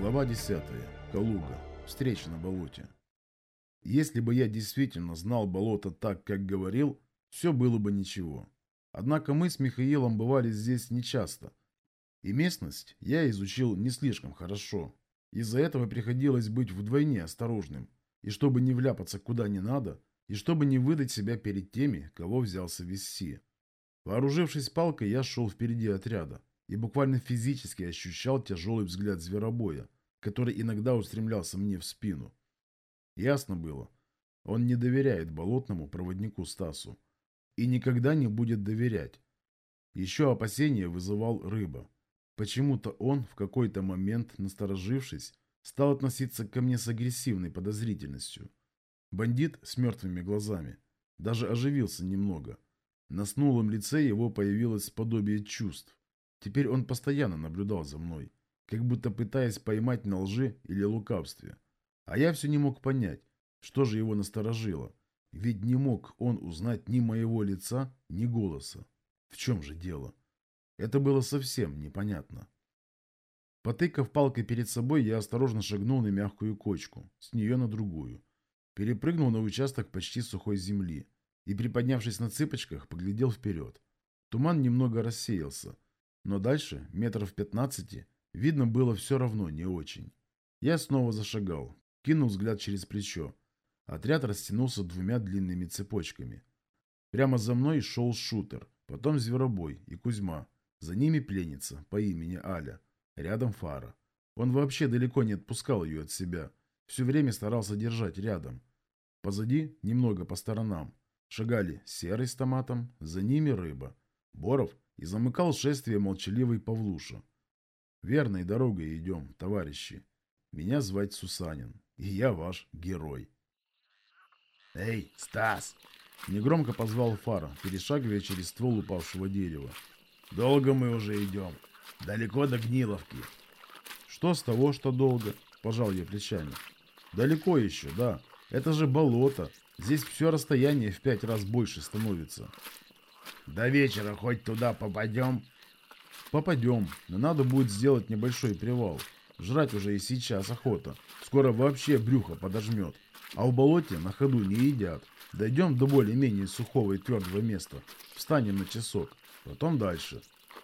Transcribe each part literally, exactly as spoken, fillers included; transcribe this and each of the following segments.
Глава десятая. Калуга. Встреча на болоте. Если бы я действительно знал болото так, как говорил, все было бы ничего. Однако мы с Михаилом бывали здесь нечасто, и местность я изучил не слишком хорошо. Из-за этого приходилось быть вдвойне осторожным, и чтобы не вляпаться куда не надо, и чтобы не выдать себя перед теми, кого взялся вести. Вооружившись палкой, я шел впереди отряда и буквально физически ощущал тяжелый взгляд зверобоя, который иногда устремлялся мне в спину. Ясно было, он не доверяет болотному проводнику Стасу и никогда не будет доверять. Еще опасение вызывал Рыба. Почему-то он, в какой-то момент, насторожившись, стал относиться ко мне с агрессивной подозрительностью. Бандит с мертвыми глазами даже оживился немного. На снулом лице его появилось подобие чувств. Теперь он постоянно наблюдал за мной, как будто пытаясь поймать на лжи или лукавстве. А я все не мог понять, что же его насторожило. Ведь не мог он узнать ни моего лица, ни голоса. В чем же дело? Это было совсем непонятно. Потыкав палкой перед собой, я осторожно шагнул на мягкую кочку, с нее на другую. Перепрыгнул на участок почти сухой земли и, приподнявшись на цыпочках, поглядел вперед. Туман немного рассеялся, но дальше, метров пятнадцати, видно было все равно не очень. Я снова зашагал, кинул взгляд через плечо. Отряд растянулся двумя длинными цепочками. Прямо за мной шел шутер, потом Зверобой и Кузьма. За ними пленница по имени Аля. Рядом Фара. Он вообще далеко не отпускал ее от себя. Все время старался держать рядом. Позади, немного по сторонам, шагали Серый с Томатом, за ними Рыба, Боров и замыкал шествие молчаливый Павлуша. Верной дорогой идем, товарищи. Меня звать Сусанин, и я ваш герой. «Эй, Стас!» Негромко позвал Фара, перешагивая через ствол упавшего дерева. «Долго мы уже идем. Далеко до Гниловки». «Что с того, что долго?» – пожал я плечами. «Далеко еще, да. Это же болото. Здесь все расстояние в пять раз больше становится». «До вечера хоть туда попадем?» «Попадем, но надо будет сделать небольшой привал. Жрать уже и сейчас охота. Скоро вообще брюхо подожмет. А в болоте на ходу не едят. Дойдем до более-менее сухого и твердого места. Встанем на часок. Потом дальше».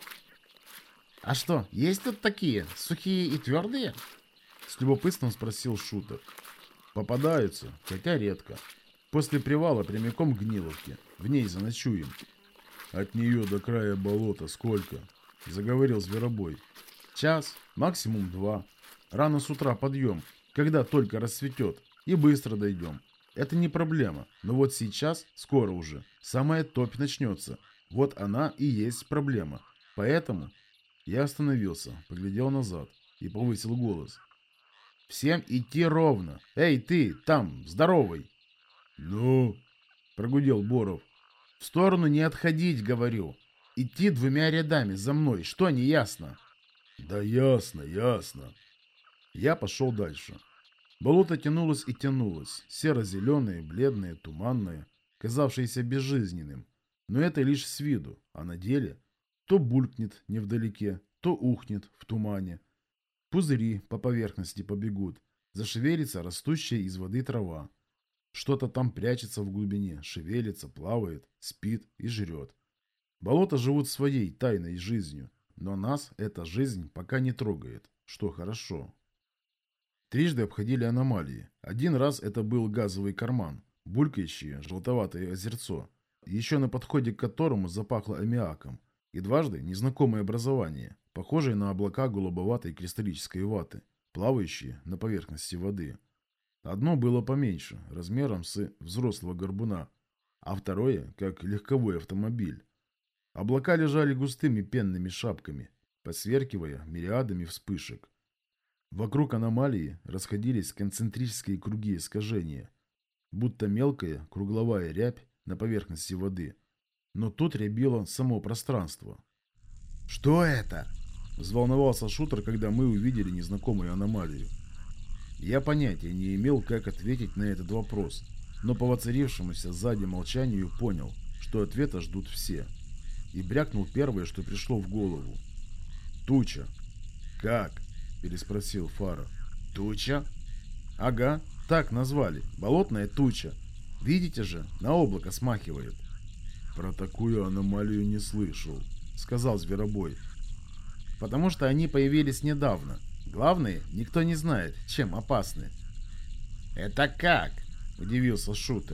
«А что, есть тут такие, сухие и твердые?» С любопытством спросил Шутер. «Попадаются, хотя редко. После привала прямиком к Гниловке. В ней заночуем». «От нее до края болота сколько?» Заговорил Зверобой. «Час, максимум два. Рано с утра подъем, когда только рассветет. И быстро дойдем. Это не проблема. Но вот сейчас, скоро уже, самая топь начнется. Вот она и есть проблема. Поэтому...» Я остановился, поглядел назад и повысил голос. «Всем идти ровно. Эй, ты, там, здоровый!» «Ну?» – прогудел Боров. «В сторону не отходить, говорю. Идти двумя рядами за мной. Что не ясно?» «Да ясно, ясно». Я пошел дальше. Болото тянулось и тянулось. Серо-зеленое, бледное, туманное, казавшееся безжизненным. Но это лишь с виду, а на деле... То булькнет невдалеке, то ухнет в тумане. Пузыри по поверхности побегут. Зашевелится растущая из воды трава. Что-то там прячется в глубине, шевелится, плавает, спит и жрет. Болота живут своей тайной жизнью, но нас эта жизнь пока не трогает, что хорошо. Трижды обходили аномалии. Один раз это был газовый карман, булькающее желтоватое озерцо, еще на подходе к которому запахло аммиаком. И дважды незнакомое образование, похожее на облака голубоватой кристаллической ваты, плавающие на поверхности воды. Одно было поменьше, размером с взрослого горбуна, а второе, как легковой автомобиль. Облака лежали густыми пенными шапками, посверкивая мириадами вспышек. Вокруг аномалии расходились концентрические круги искажения, будто мелкая кругловая рябь на поверхности воды. Но тут рябило само пространство. «Что это?» – взволновался Шутер, когда мы увидели незнакомую аномалию. Я понятия не имел, как ответить на этот вопрос, но по воцарившемуся сзади молчанию понял, что ответа ждут все. И брякнул первое, что пришло в голову. «Туча». «Как?» переспросил Фара. Туча? Ага, так назвали. Болотная туча. Видите же, на облако смахивает. Про такую аномалию не слышал, сказал Зверобой. Потому что они появились недавно. Главное, никто не знает, чем опасны. Это как? Удивился Шутер.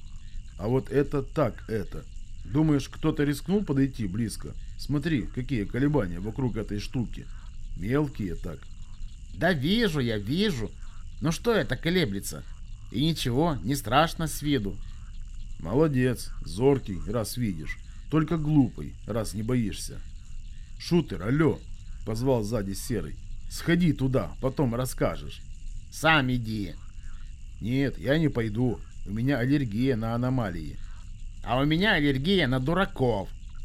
А вот это так это. Думаешь, кто-то рискнул подойти близко? Смотри, какие колебания вокруг этой штуки. Мелкие так. Да вижу я, вижу. Но что это колеблется? И ничего, не страшно с виду. Молодец, зоркий, раз видишь. Только глупый, раз не боишься. Шутер, алло, позвал сзади Серый. Сходи туда, потом расскажешь. Сам иди. Нет, я не пойду. У меня аллергия на аномалии. А у меня аллергия на дураков.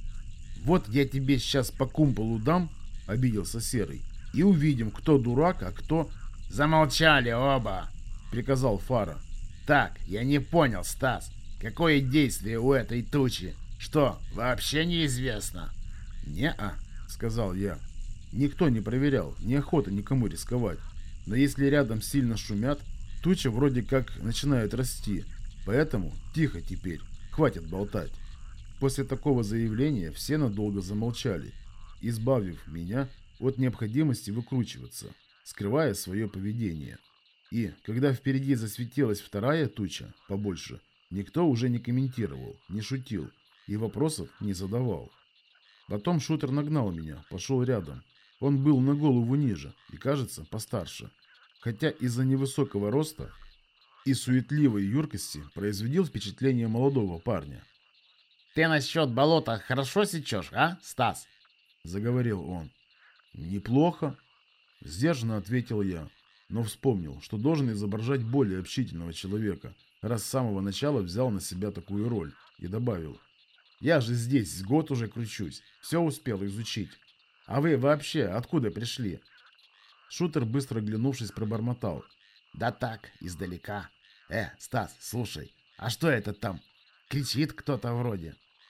Вот я тебе сейчас по кумполу дам, обиделся Серый, и увидим, кто дурак, а кто... Замолчали оба, приказал Фара. Так, я не понял, Стас. Какое действие у этой тучи? Что, вообще неизвестно? Не-а, сказал я. Никто не проверял, неохота никому рисковать. Но если рядом сильно шумят, туча вроде как начинает расти. Поэтому тихо теперь, хватит болтать. После такого заявления все надолго замолчали, избавив меня от необходимости выкручиваться, скрывая свое поведение. И, когда впереди засветилась вторая туча, побольше, никто уже не комментировал, не шутил и вопросов не задавал. Потом Шутер нагнал меня, пошел рядом. Он был на голову ниже и, кажется, постарше. Хотя из-за невысокого роста и суетливой юркости производил впечатление молодого парня. «Ты насчет болота хорошо сечешь, а, Стас?» — заговорил он. «Неплохо», — сдержанно ответил я, но вспомнил, что должен изображать более общительного человека, раз с самого начала взял на себя такую роль, и добавил. «Я же здесь с год уже кручусь, все успел изучить. А вы вообще откуда пришли?» Шутер, быстро оглянувшись, пробормотал. «Да так, издалека. Э, Стас, слушай, а что это там? Кричит кто-то вроде».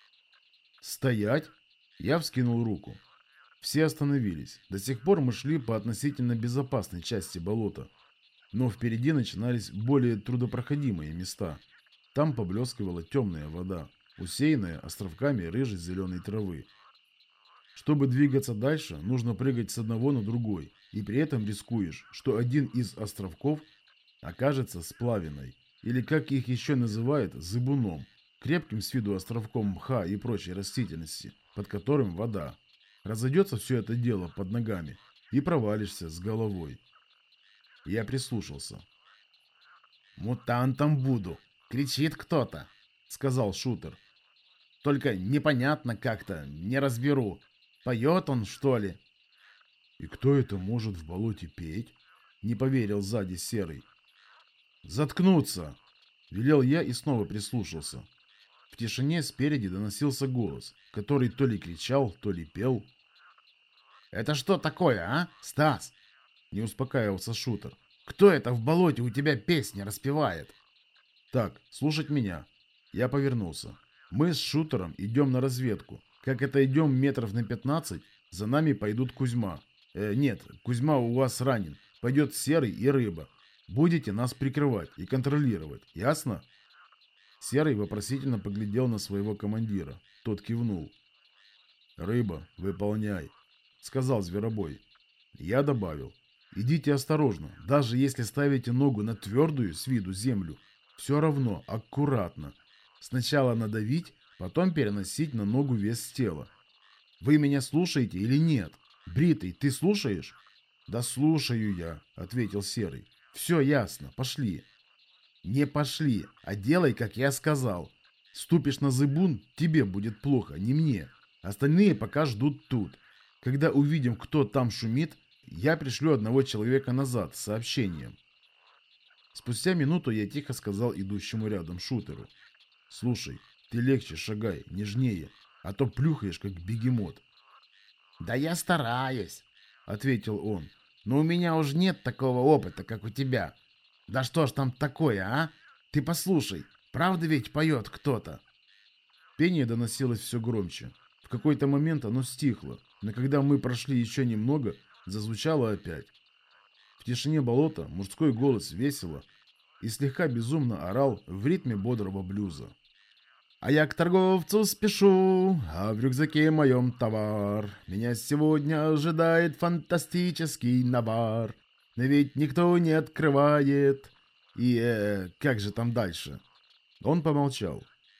«Стоять!» Я вскинул руку. Все остановились. До сих пор мы шли по относительно безопасной части болота. Но впереди начинались более трудопроходимые места. Там поблескивала темная вода, усеянная островками рыжей зеленой травы. Чтобы двигаться дальше, нужно прыгать с одного на другой, и при этом рискуешь, что один из островков окажется сплавиной, или как их еще называют, зыбуном, крепким с виду островком мха и прочей растительности, под которым вода. Разойдется все это дело под ногами, и провалишься с головой. Я прислушался. «Мутантом буду! Кричит кто-то!» — сказал Шутер. «Только непонятно как-то, не разберу. Поет он, что ли?» «И кто это может в болоте петь?» — не поверил сзади Серый. «Заткнуться!» — велел я и снова прислушался. В тишине спереди доносился голос, который то ли кричал, то ли пел. «Это что такое, а, Стас?» — не успокаивался Шутер. «Кто это в болоте у тебя песни распевает?» «Так, слушать меня». Я повернулся. Мы с Шутером идем на разведку. Как это идем метров на пятнадцать, за нами пойдут Кузьма. Э, нет, Кузьма у вас ранен. Пойдет Серый и Рыба. Будете нас прикрывать и контролировать, ясно?» Серый вопросительно поглядел на своего командира. Тот кивнул. «Рыба, выполняй», — сказал Зверобой. Я добавил. «Идите осторожно, даже если ставите ногу на твердую с виду землю, все равно аккуратно. Сначала надавить, потом переносить на ногу вес тела. Вы меня слушаете или нет? Бритый, ты слушаешь?» «Да слушаю я», — ответил Серый. «Все ясно, пошли». «Не пошли, а делай, как я сказал. Ступишь на зыбун, тебе будет плохо, не мне. Остальные пока ждут тут. Когда увидим, кто там шумит, я пришлю одного человека назад с сообщением». Спустя минуту я тихо сказал идущему рядом Шутеру. «Слушай, ты легче шагай, нежнее, а то плюхаешь, как бегемот». «Да я стараюсь», — ответил он. «Но у меня уже нет такого опыта, как у тебя. Да что ж там такое, а? Ты послушай, правда ведь поет кто-то?» Пение доносилось все громче. В какой-то момент оно стихло, но когда мы прошли еще немного, зазвучало опять. тишине болота мужской голос весело и слегка безумно орал в ритме бодрого блюза. А я к торговцу спешу, а в рюкзаке моем товар. Меня сегодня ожидает фантастический навар. Но ведь никто не открывает. И э, как же там дальше? Он помолчал.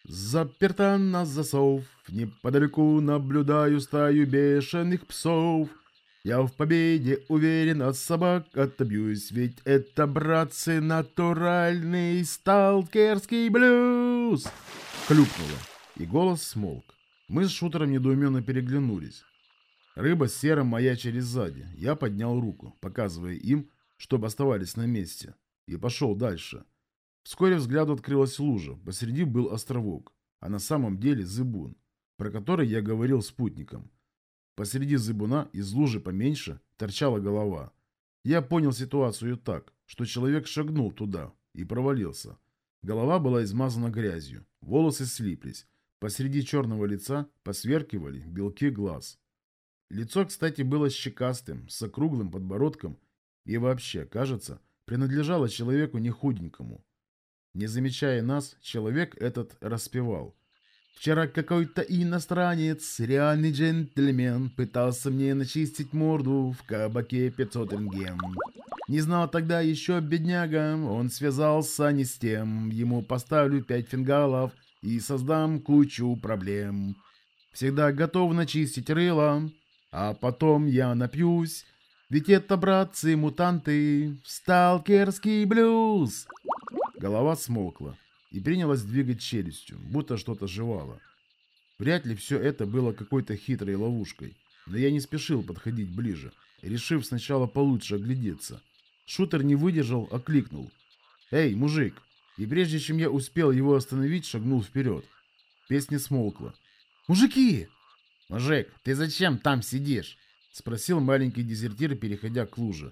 Заперта на засов, неподалеку наблюдаю стаю бешеных псов. Я в победе уверен, от собак отобьюсь, ведь это, братцы, натуральный сталкерский блюз. Хлюпнуло, и голос смолк. Мы с шутером недоуменно переглянулись. Рыба с серым маячили сзади. Я поднял руку, показывая им, чтобы оставались на месте, и пошел дальше. Вскоре взгляду открылась лужа, посреди был островок, а на самом деле зыбун, про который я говорил спутникам. Посреди зыбуна из лужи поменьше торчала голова. Я понял ситуацию так, что человек шагнул туда и провалился. Голова была измазана грязью, волосы слиплись, посреди черного лица посверкивали белки глаз. Лицо, кстати, было щекастым, с округлым подбородком и вообще, кажется, принадлежало человеку не худенькому. Не замечая нас, человек этот распевал. Вчера какой-то иностранец, реальный джентльмен, пытался мне начистить морду в кабаке пятьсот рентген. Не знал тогда еще бедняга, он связался не с тем. Ему поставлю пять фингалов и создам кучу проблем. Всегда готов начистить рыло, а потом я напьюсь. Ведь это, братцы-мутанты, сталкерский блюз. Голова смолкла и принялась двигать челюстью, будто что-то жевало. Вряд ли все это было какой-то хитрой ловушкой, но я не спешил подходить ближе, решив сначала получше оглядеться. Шутер не выдержал, окликнул. «Эй, мужик!» И прежде чем я успел его остановить, шагнул вперед. Песня смолкла. «Мужики!» «Мужик, ты зачем там сидишь?» Спросил маленький дезертир, переходя к луже.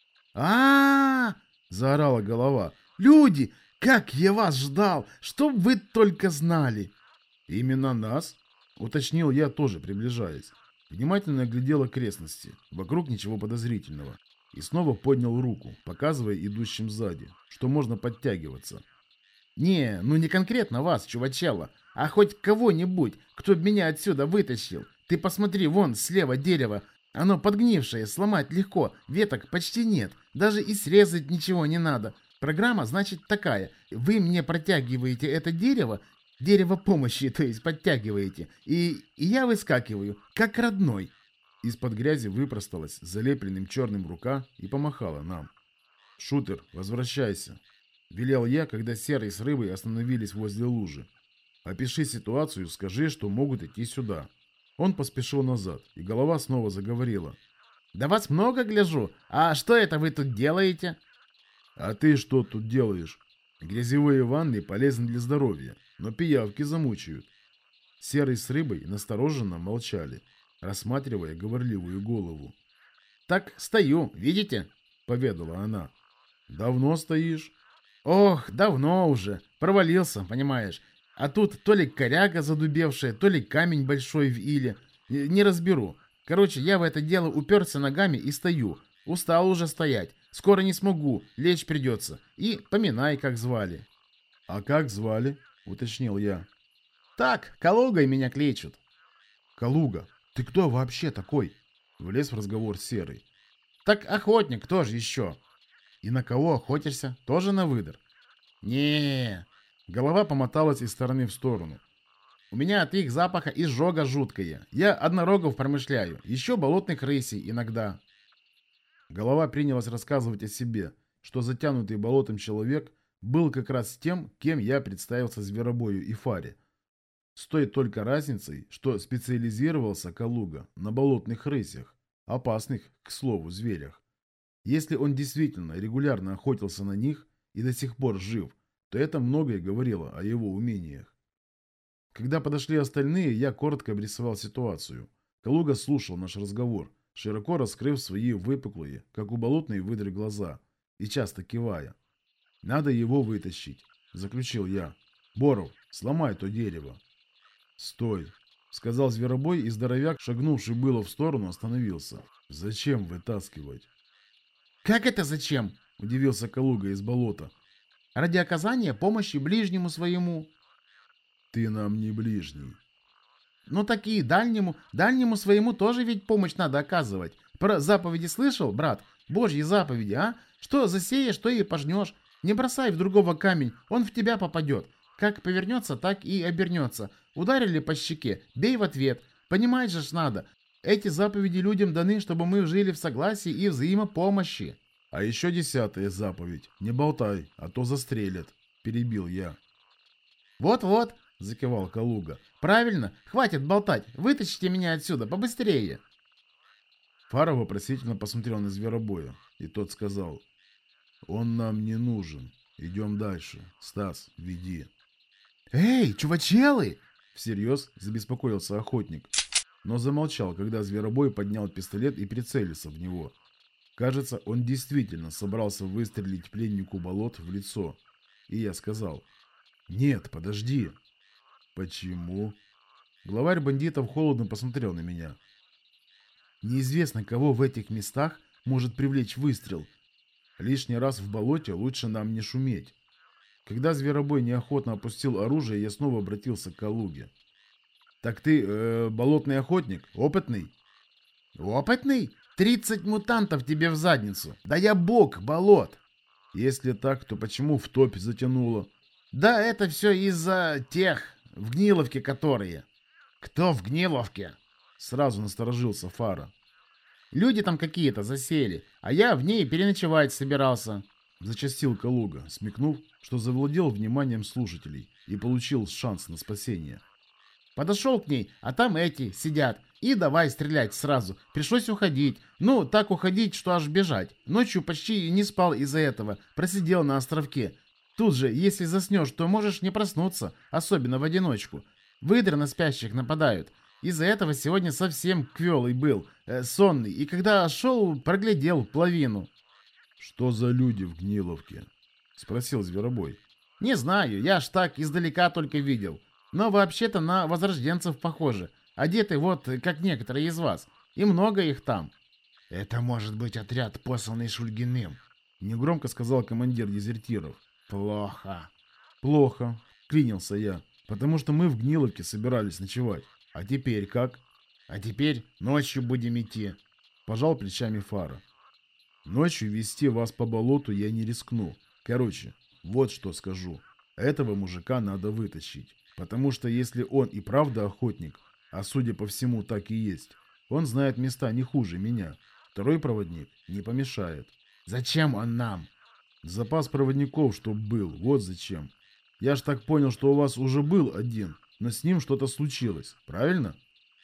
а заорала голова. «Люди! Как я вас ждал! Чтоб вы только знали!» «Именно нас?» Уточнил я, тоже приближаясь. Внимательно оглядел окрестности. Вокруг ничего подозрительного. И снова поднял руку, показывая идущим сзади, что можно подтягиваться. «Не, ну не конкретно вас, чувачелло, а хоть кого-нибудь, кто б меня отсюда вытащил. Ты посмотри, вон, слева дерево. Оно подгнившее, сломать легко, веток почти нет. Даже и срезать ничего не надо. Программа, значит, такая. Вы мне протягиваете это дерево, дерево помощи, то есть подтягиваете, и, и я выскакиваю, как родной». Из-под грязи выпросталась залепленным черным рука и помахала нам. «Шутер, возвращайся», — велел я, когда Серый с Рыбой остановились возле лужи. «Опиши ситуацию, скажи, что могут идти сюда». Он поспешил назад, и голова снова заговорила. «Да вас много гляжу. А что это вы тут делаете?» «А ты что тут делаешь? Грязевые ванны полезны для здоровья, но пиявки замучают». Серый с Рыбой настороженно молчали, рассматривая говорливую голову. «Так стою, видите?» — поведала она. «Давно стоишь?» «Ох, давно уже. Провалился, понимаешь. А тут то ли коряга задубевшая, то ли камень большой в иле. Не разберу. Короче, я в это дело уперся ногами и стою. Устал уже стоять. Скоро не смогу, лечь придется. И поминай, как звали». «А как звали?» — уточнил я. «Так, Калугой меня кличут». «Калуга? Ты кто вообще такой?» — влез в разговор Серый. «Так охотник, кто же еще?» «И на кого охотишься? Тоже на выдр?» не Голова помоталась из стороны в сторону. «У меня от их запаха изжога жуткая. Я однорогов промышляю, еще болотных рысей иногда». Голова принялась рассказывать о себе, что затянутый болотом человек был как раз тем, кем я представился зверобою и Фаре. С той только разницей, что специализировался Калуга на болотных рысях, опасных, к слову, зверях. Если он действительно регулярно охотился на них и до сих пор жив, то это многое говорило о его умениях. Когда подошли остальные, я коротко обрисовал ситуацию. Калуга слушал наш разговор, широко раскрыв свои выпуклые, как у болотной выдры, глаза, и часто кивая. «Надо его вытащить», — заключил я. «Боров, сломай то дерево». «Стой», — сказал зверобой, и здоровяк, шагнувший было в сторону, остановился. «Зачем вытаскивать?» «Как это зачем?» – удивился Калуга из болота. «Ради оказания помощи ближнему своему». «Ты нам не ближний». «Ну так и дальнему, дальнему своему тоже ведь помощь надо оказывать. Про заповеди слышал, брат? Божьи заповеди, а? Что засеешь, то и пожнешь. Не бросай в другого камень, он в тебя попадет. Как повернется, так и обернется. Ударили по щеке, бей в ответ. Понимать же ж надо. Эти заповеди людям даны, чтобы мы жили в согласии и взаимопомощи». «А еще десятая заповедь. Не болтай, а то застрелят», – перебил я. «Вот-вот», – закивал Калуга. «Правильно, хватит болтать. Вытащите меня отсюда побыстрее». Фара вопросительно посмотрел на зверобоя, и тот сказал: «Он нам не нужен. Идем дальше. Стас, веди». «Эй, чувачелы!» — всерьез забеспокоился охотник, но замолчал, когда зверобой поднял пистолет и прицелился в него. Кажется, он действительно собрался выстрелить пленнику болот в лицо. И я сказал: «Нет, подожди». «Почему?» Главарь бандитов холодно посмотрел на меня. «Неизвестно, кого в этих местах может привлечь выстрел. Лишний раз в болоте лучше нам не шуметь». Когда зверобой неохотно опустил оружие, я снова обратился к Калуге. «Так ты э, болотный охотник? Опытный?» «Опытный? Тридцать мутантов тебе в задницу! Да я бог болот!» «Если так, то почему в топь затянуло?» «Да это все из-за тех, в Гниловке которые». «Кто в Гниловке?» Сразу насторожился Фара. «Люди там какие-то засели, а я в ней переночевать собирался». Зачастил Калуга, смекнув, что завладел вниманием слушателей и получил шанс на спасение. «Подошел к ней, а там эти сидят. И давай стрелять сразу. Пришлось уходить. Ну, так уходить, что аж бежать. Ночью почти не спал из-за этого. Просидел на островке. Тут же, если заснешь, то можешь не проснуться, особенно в одиночку. Выдры на спящих нападают. Из-за этого сегодня совсем квелый был, э, сонный. И когда шел, проглядел половину». «Что за люди в Гниловке?» — спросил зверобой. «Не знаю, я ж так издалека только видел. Но вообще-то на возрожденцев похоже. Одеты вот, как некоторые из вас. И много их там». «Это может быть отряд, посланный Шульгиным», — негромко сказал командир дезертиров. «Плохо». «Плохо», — клянился я, «потому что мы в Гниловке собирались ночевать. А теперь как?» «А теперь ночью будем идти», — пожал плечами Фара. «Ночью вести вас по болоту я не рискну. Короче, вот что скажу. Этого мужика надо вытащить. Потому что если он и правда охотник, а судя по всему так и есть, он знает места не хуже меня. Второй проводник не помешает». «Зачем он нам?» «Запас проводников, чтоб был. Вот зачем. Я ж так понял, что у вас уже был один, но с ним что-то случилось. Правильно?»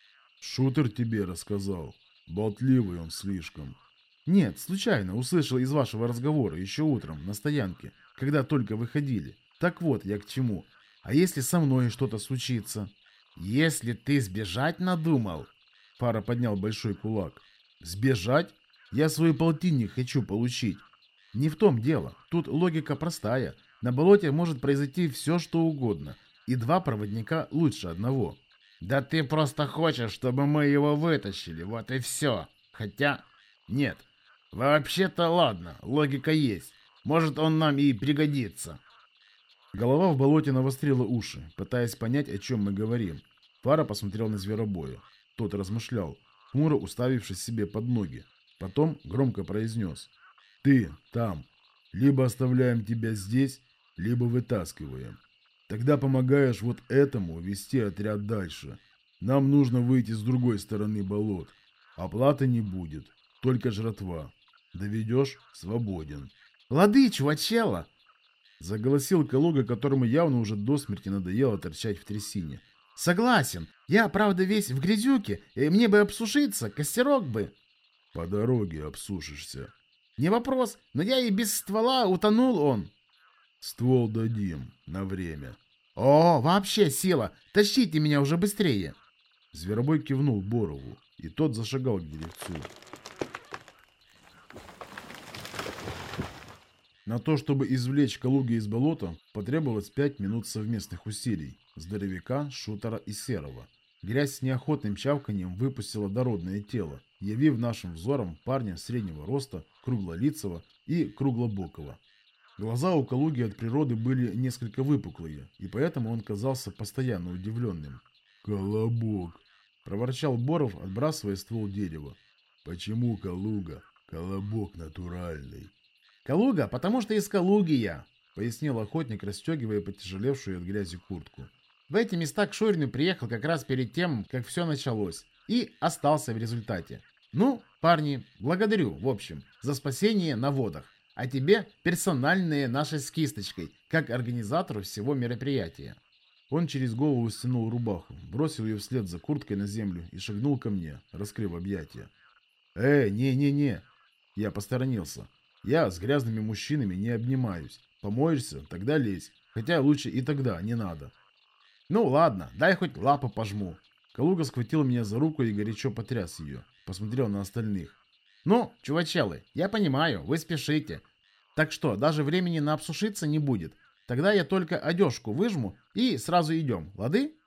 «Шутер тебе рассказал. Болтливый он слишком». «Нет, случайно услышал из вашего разговора еще утром на стоянке, когда только выходили. Так вот, я к чему. А если со мной что-то случится?» «Если ты сбежать надумал?» Фара поднял большой кулак. «Сбежать? Я свой полтинник хочу получить. Не в том дело. Тут логика простая. На болоте может произойти все, что угодно. И два проводника лучше одного». «Да ты просто хочешь, чтобы мы его вытащили. Вот и все. Хотя... Нет. Вообще-то ладно, логика есть. Может, он нам и пригодится». Голова в болоте навострила уши, пытаясь понять, о чем мы говорим. Фара посмотрел на зверобоя. Тот размышлял, хмуро уставившись себе под ноги. Потом громко произнес: «Ты там. Либо оставляем тебя здесь, либо вытаскиваем. Тогда помогаешь вот этому вести отряд дальше. Нам нужно выйти с другой стороны болот. Оплаты не будет, только жратва. Доведешь — свободен». «Лады, чувачела!» Заголосил Калуга, которому явно уже до смерти надоело торчать в трясине. «Согласен. Я, правда, весь в грязюке, и мне бы обсушиться, костерок бы». «По дороге обсушишься». «Не вопрос, но я и без ствола утонул он». «Ствол дадим на время». «О, вообще сила! Тащите меня уже быстрее!» Зверобой кивнул Борову, и тот зашагал к деревцу. На то, чтобы извлечь Калуги из болота, потребовалось пять минут совместных усилий здоровяка, шутера и серого. Грязь с неохотным чавканием выпустила дородное тело, явив нашим взором парня среднего роста, круглолицего и круглобокого. Глаза у Калуги от природы были несколько выпуклые, и поэтому он казался постоянно удивленным. «Колобок!» – проворчал Боров, отбрасывая ствол дерева. «Почему Калуга? Колобок натуральный». «Калуга, потому что из Калуги я», – пояснил охотник, расстегивая потяжелевшую от грязи куртку. «В эти места к Шурину приехал как раз перед тем, как все началось, и остался в результате. Ну, парни, благодарю, в общем, за спасение на водах, а тебе персональные нашей с кисточкой, как организатору всего мероприятия». Он через голову стянул рубаху, бросил ее вслед за курткой на землю и шагнул ко мне, раскрыв объятия. «Э, не-не-не!» Я посторонился. «Я с грязными мужчинами не обнимаюсь. Помоешься, тогда лезь. Хотя лучше и тогда не надо». «Ну ладно, дай хоть лапу пожму». Калуга схватил меня за руку и горячо потряс ее. Посмотрел на остальных. «Ну, чувачелы, я понимаю, вы спешите. Так что, даже времени на обсушиться не будет. Тогда я только одежку выжму и сразу идем, лады?»